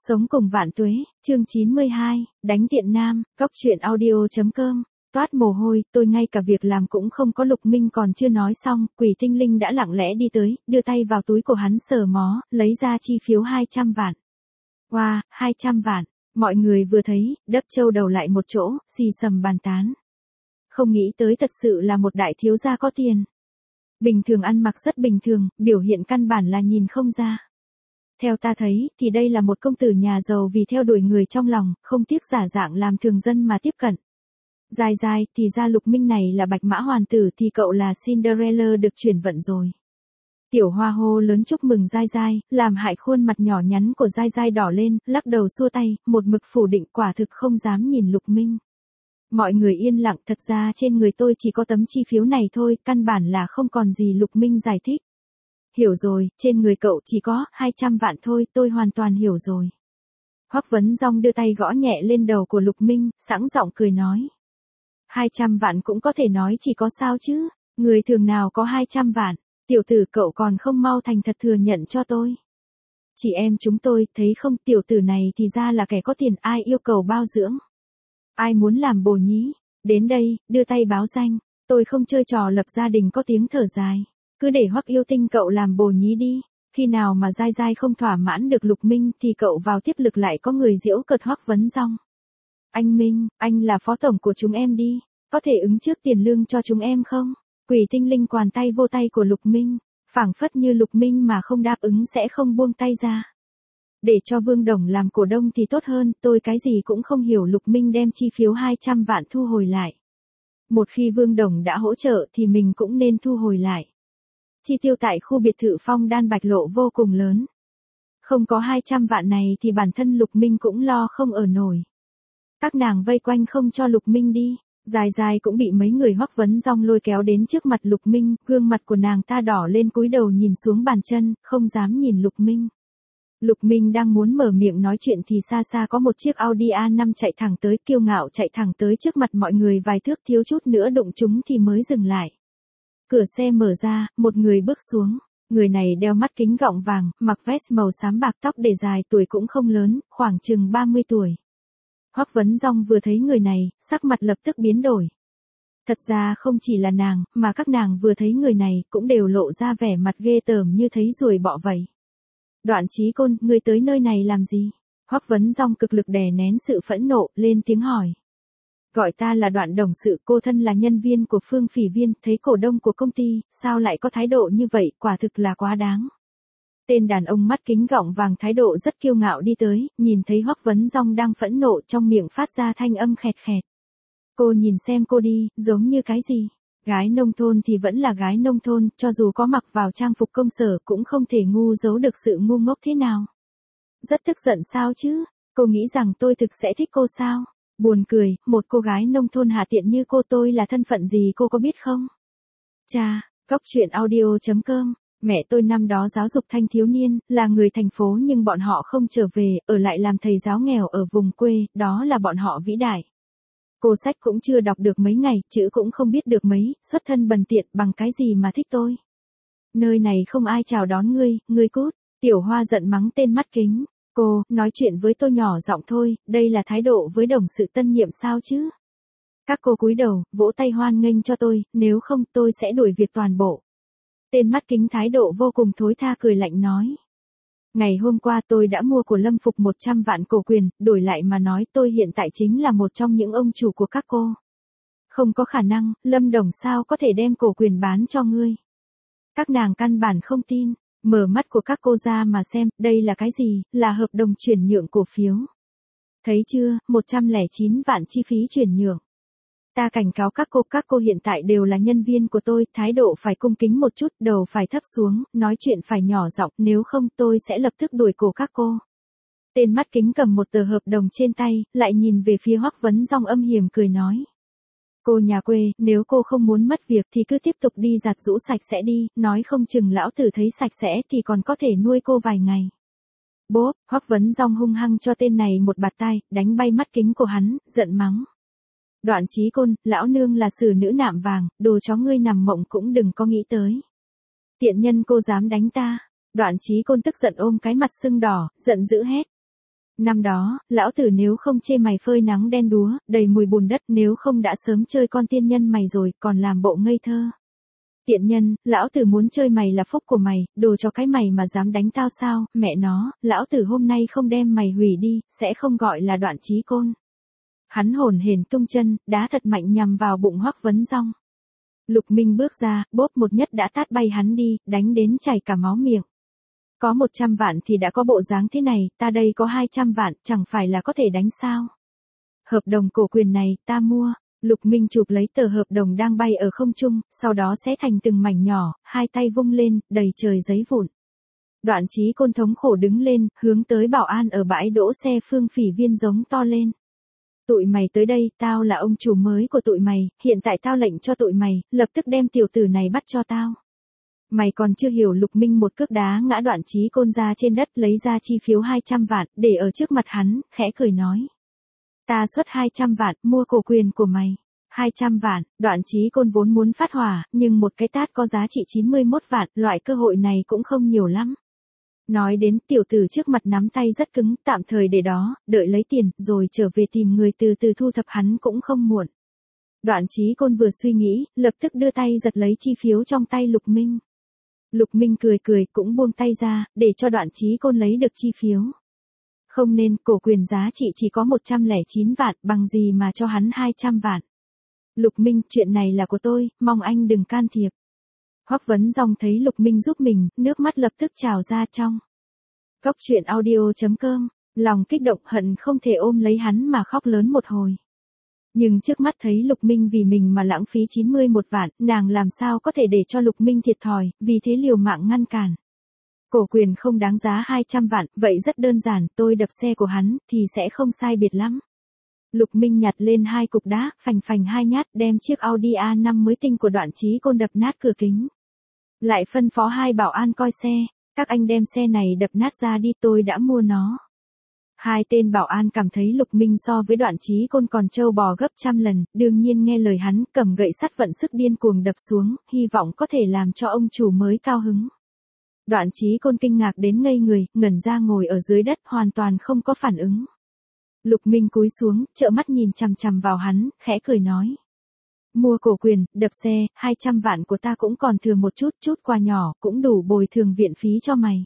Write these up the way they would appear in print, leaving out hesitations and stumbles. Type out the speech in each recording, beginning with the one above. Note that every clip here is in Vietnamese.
Sống cùng vạn tuế, chương 92, đánh tiện nam, góc truyện audio.com. Toát mồ hôi, tôi ngay cả việc làm cũng không có. Lục Minh còn chưa nói xong, Quỷ Tinh Linh đã lặng lẽ đi tới, đưa tay vào túi của hắn sờ mó, lấy ra chi phiếu 200 vạn. Wow, 200 vạn, mọi người vừa thấy, đấp châu đầu lại một chỗ, xì xầm bàn tán. Không nghĩ tới thật sự là một đại thiếu gia có tiền. Bình thường ăn mặc rất bình thường, biểu hiện căn bản là nhìn không ra. Theo ta thấy, thì đây là một công tử nhà giàu vì theo đuổi người trong lòng, không tiếc giả dạng làm thường dân mà tiếp cận. Dài dài, thì ra Lục Minh này là Bạch Mã Hoàn Tử thì cậu là Cinderella được chuyển vận rồi. Tiểu Hoa hô lớn chúc mừng Giai Giai, làm hại khuôn mặt nhỏ nhắn của Giai Giai đỏ lên, lắc đầu xua tay, một mực phủ định quả thực không dám nhìn Lục Minh. Mọi người yên lặng, thật ra trên người tôi chỉ có tấm chi phiếu này thôi, căn bản là không còn gì. Lục Minh giải thích. Hiểu rồi, trên người cậu chỉ có 200 vạn thôi, tôi hoàn toàn hiểu rồi. Hoắc Vấn Dong đưa tay gõ nhẹ lên đầu của Lục Minh, sẵn giọng cười nói. 200 vạn cũng có thể nói chỉ có sao chứ, người thường nào có 200 vạn, tiểu tử cậu còn không mau thành thật thừa nhận cho tôi. Chị em chúng tôi, thấy không, tiểu tử này thì ra là kẻ có tiền, ai yêu cầu bao dưỡng. Ai muốn làm bồ nhí, đến đây, đưa tay báo danh, tôi không chơi trò lập gia đình. Có tiếng thở dài. Cứ để Hoắc Yêu Tinh cậu làm bồ nhí đi, khi nào mà Giai Giai không thỏa mãn được Lục Minh thì cậu vào tiếp lực. Lại có người giễu cợt Hoắc Vấn Dong. Anh Minh, anh là phó tổng của chúng em đi, có thể ứng trước tiền lương cho chúng em không? Quỷ Tinh Linh quàng tay vô tay của Lục Minh, phảng phất như Lục Minh mà không đáp ứng sẽ không buông tay ra. Để cho Vương Đồng làm cổ đông thì tốt hơn, tôi cái gì cũng không hiểu. Lục Minh đem chi phiếu 200 vạn thu hồi lại. Một khi Vương Đồng đã hỗ trợ thì mình cũng nên thu hồi lại. Chi tiêu tại khu biệt thự Phong Đan Bạch Lộ vô cùng lớn. Không có 200 vạn này thì bản thân Lục Minh cũng lo không ở nổi. Các nàng vây quanh không cho Lục Minh đi, Dài Dài cũng bị mấy người Hoắc Vấn Dong lôi kéo đến trước mặt Lục Minh, gương mặt của nàng ta đỏ lên, cúi đầu nhìn xuống bàn chân, không dám nhìn Lục Minh. Lục Minh đang muốn mở miệng nói chuyện thì xa xa có một chiếc Audi A5 chạy thẳng tới, kiêu ngạo chạy thẳng tới trước mặt mọi người vài thước, thiếu chút nữa đụng chúng thì mới dừng lại. Cửa xe mở ra, một người bước xuống. Người này đeo mắt kính gọng vàng, mặc vest màu xám bạc, tóc để dài, tuổi cũng không lớn, khoảng chừng 30 tuổi. Hoắc Vấn Dong vừa thấy người này, sắc mặt lập tức biến đổi. Thật ra không chỉ là nàng, mà các nàng vừa thấy người này cũng đều lộ ra vẻ mặt ghê tởm như thấy ruồi bọ vậy. Đoạn Chí Côn, ngươi tới nơi này làm gì? Hoắc Vấn Dong cực lực đè nén sự phẫn nộ, lên tiếng hỏi. Gọi ta là Đoạn đồng sự, cô thân là nhân viên của Phương Phỉ Viên, thấy cổ đông của công ty, sao lại có thái độ như vậy, quả thực là quá đáng. Tên đàn ông mắt kính gọng vàng thái độ rất kiêu ngạo đi tới, nhìn thấy Hoắc Vấn Dong đang phẫn nộ, trong miệng phát ra thanh âm khẹt khẹt. Cô nhìn xem cô đi, giống như cái gì? Gái nông thôn thì vẫn là gái nông thôn, cho dù có mặc vào trang phục công sở cũng không thể ngu giấu được sự ngu ngốc thế nào. Rất tức giận sao chứ? Cô nghĩ rằng tôi thực sẽ thích cô sao? Buồn cười, một cô gái nông thôn hạ tiện như cô, tôi là thân phận gì cô có biết không? Cha, góc truyện audio.com. Mẹ tôi năm đó giáo dục thanh thiếu niên, là người thành phố nhưng bọn họ không trở về, ở lại làm thầy giáo nghèo ở vùng quê, đó là bọn họ vĩ đại. Cô sách cũng chưa đọc được mấy ngày, chữ cũng không biết được mấy, xuất thân bần tiện, bằng cái gì mà thích tôi? Nơi này không ai chào đón ngươi cút. Tiểu Hoa giận mắng tên mắt kính. Cô, nói chuyện với tôi nhỏ giọng thôi, đây là thái độ với đồng sự tân nhiệm sao chứ? Các cô cúi đầu, vỗ tay hoan nghênh cho tôi, nếu không tôi sẽ đuổi việc toàn bộ. Tên mắt kính thái độ vô cùng thối tha, cười lạnh nói. Ngày hôm qua tôi đã mua của Lâm Phục 100 vạn cổ quyền, đổi lại mà nói tôi hiện tại chính là một trong những ông chủ của các cô. Không có khả năng, Lâm Đồng sao có thể đem cổ quyền bán cho ngươi? Các nàng căn bản không tin, mở mắt của các cô ra mà xem, đây là cái gì, là hợp đồng chuyển nhượng cổ phiếu. Thấy chưa, 109 vạn chi phí chuyển nhượng. Ta cảnh cáo các cô hiện tại đều là nhân viên của tôi, thái độ phải cung kính một chút, đầu phải thấp xuống, nói chuyện phải nhỏ giọng, nếu không tôi sẽ lập tức đuổi cổ các cô. Tên mắt kính cầm một tờ hợp đồng trên tay, lại nhìn về phía Hoắc Vấn Dong âm hiểm cười nói. Cô nhà quê, nếu cô không muốn mất việc thì cứ tiếp tục đi giặt giũ sạch sẽ đi, nói không chừng lão tử thấy sạch sẽ thì còn có thể nuôi cô vài ngày. Bốp, Hoắc Vấn Dong hung hăng cho tên này một bạt tai, đánh bay mắt kính của hắn, giận mắng. Đoạn Chí Côn, lão nương là xử nữ nạm vàng, đồ chó ngươi nằm mộng cũng đừng có nghĩ tới. Tiện nhân cô dám đánh ta. Đoạn Chí Côn tức giận ôm cái mặt sưng đỏ, giận dữ hét. Năm đó, lão tử nếu không chê mày phơi nắng đen đúa, đầy mùi bùn đất, nếu không đã sớm chơi con tiên nhân mày rồi, còn làm bộ ngây thơ. Tiện nhân, lão tử muốn chơi mày là phúc của mày, đồ cho cái mày mà dám đánh tao sao, mẹ nó, lão tử hôm nay không đem mày hủy đi, sẽ không gọi là Đoạn Chí Côn. Hắn hồn hển tung chân, đá thật mạnh nhằm vào bụng Hoắc Vấn Dong. Lục Minh bước ra, bốp một nhất đã tát bay hắn đi, đánh đến chảy cả máu miệng. Có 100 vạn thì đã có bộ dáng thế này, ta đây có 200 vạn, chẳng phải là có thể đánh sao? Hợp đồng cổ quyền này, ta mua. Lục Minh chụp lấy tờ hợp đồng đang bay ở không trung, sau đó xé thành từng mảnh nhỏ, hai tay vung lên, đầy trời giấy vụn. Đoạn Chí Côn thống khổ đứng lên, hướng tới bảo an ở bãi đỗ xe Phương Phỉ Viên giống to lên. Tụi mày tới đây, tao là ông chủ mới của tụi mày, hiện tại tao lệnh cho tụi mày, lập tức đem tiểu tử này bắt cho tao. Mày còn chưa hiểu. Lục Minh một cước đá ngã Đoạn Chí Côn ra trên đất, lấy ra chi phiếu 200 vạn, để ở trước mặt hắn, khẽ cười nói. Ta xuất 200 vạn, mua cổ quyền của mày. 200 vạn, Đoạn Chí Côn vốn muốn phát hỏa, nhưng một cái tát có giá trị 91 vạn, loại cơ hội này cũng không nhiều lắm. Nói đến, tiểu tử trước mặt nắm tay rất cứng, tạm thời để đó, đợi lấy tiền, rồi trở về tìm người từ từ thu thập hắn cũng không muộn. Đoạn Chí Côn vừa suy nghĩ, lập tức đưa tay giật lấy chi phiếu trong tay Lục Minh. Lục Minh cười cười, cũng buông tay ra, để cho Đoạn Chí Côn lấy được chi phiếu. Không nên, cổ quyền giá trị chỉ có 109 vạn, bằng gì mà cho hắn 200 vạn. Lục Minh, chuyện này là của tôi, mong anh đừng can thiệp. Hoắc Vấn Dong thấy Lục Minh giúp mình, nước mắt lập tức trào ra trong. Cóc truyện audio.com, lòng kích động hận không thể ôm lấy hắn mà khóc lớn một hồi. Nhưng trước mắt thấy Lục Minh vì mình mà lãng phí 91 vạn, nàng làm sao có thể để cho Lục Minh thiệt thòi, vì thế liều mạng ngăn cản. Cổ quyền không đáng giá 200 vạn, vậy rất đơn giản, tôi đập xe của hắn, thì sẽ không sai biệt lắm. Lục Minh nhặt lên hai cục đá, phành phành hai nhát, đem chiếc Audi A5 mới tinh của Đoạn Chí Côn đập nát cửa kính. Lại phân phó hai bảo an coi xe, các anh đem xe này đập nát ra đi, tôi đã mua nó. Hai tên bảo an cảm thấy Lục Minh so với Đoạn Chí Côn còn trâu bò gấp trăm lần, đương nhiên nghe lời hắn, cầm gậy sắt vận sức điên cuồng đập xuống, hy vọng có thể làm cho ông chủ mới cao hứng. Đoạn Chí Côn kinh ngạc đến ngây người, ngẩn ra ngồi ở dưới đất, hoàn toàn không có phản ứng. Lục Minh cúi xuống, trợn mắt nhìn chằm chằm vào hắn, khẽ cười nói. Mua cổ quyền, đập xe, 200 vạn của ta cũng còn thừa một chút quà nhỏ, cũng đủ bồi thường viện phí cho mày.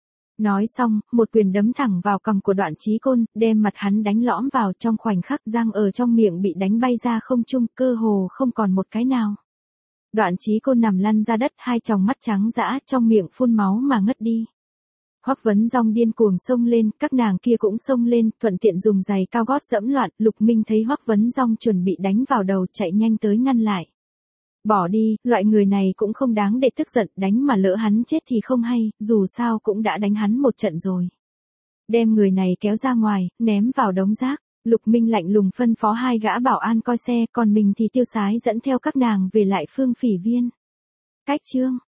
Nói xong, một quyền đấm thẳng vào cằm của Đoạn Chí Côn, đem mặt hắn đánh lõm vào, trong khoảnh khắc răng ở trong miệng bị đánh bay ra không trung, cơ hồ không còn một cái nào. Đoạn Chí Côn nằm lăn ra đất, hai tròng mắt trắng dã, trong miệng phun máu mà ngất đi. Hoắc Vấn Dong điên cuồng xông lên, các nàng kia cũng xông lên, thuận tiện dùng giày cao gót dẫm loạn. Lục Minh thấy Hoắc Vấn Dong chuẩn bị đánh vào đầu, chạy nhanh tới ngăn lại. Bỏ đi, loại người này cũng không đáng để tức giận, đánh mà lỡ hắn chết thì không hay, dù sao cũng đã đánh hắn một trận rồi. Đem người này kéo ra ngoài, ném vào đống rác. Lục Minh lạnh lùng phân phó hai gã bảo an coi xe, còn mình thì tiêu sái dẫn theo các nàng về lại Phương Phỉ Viên. Cách chương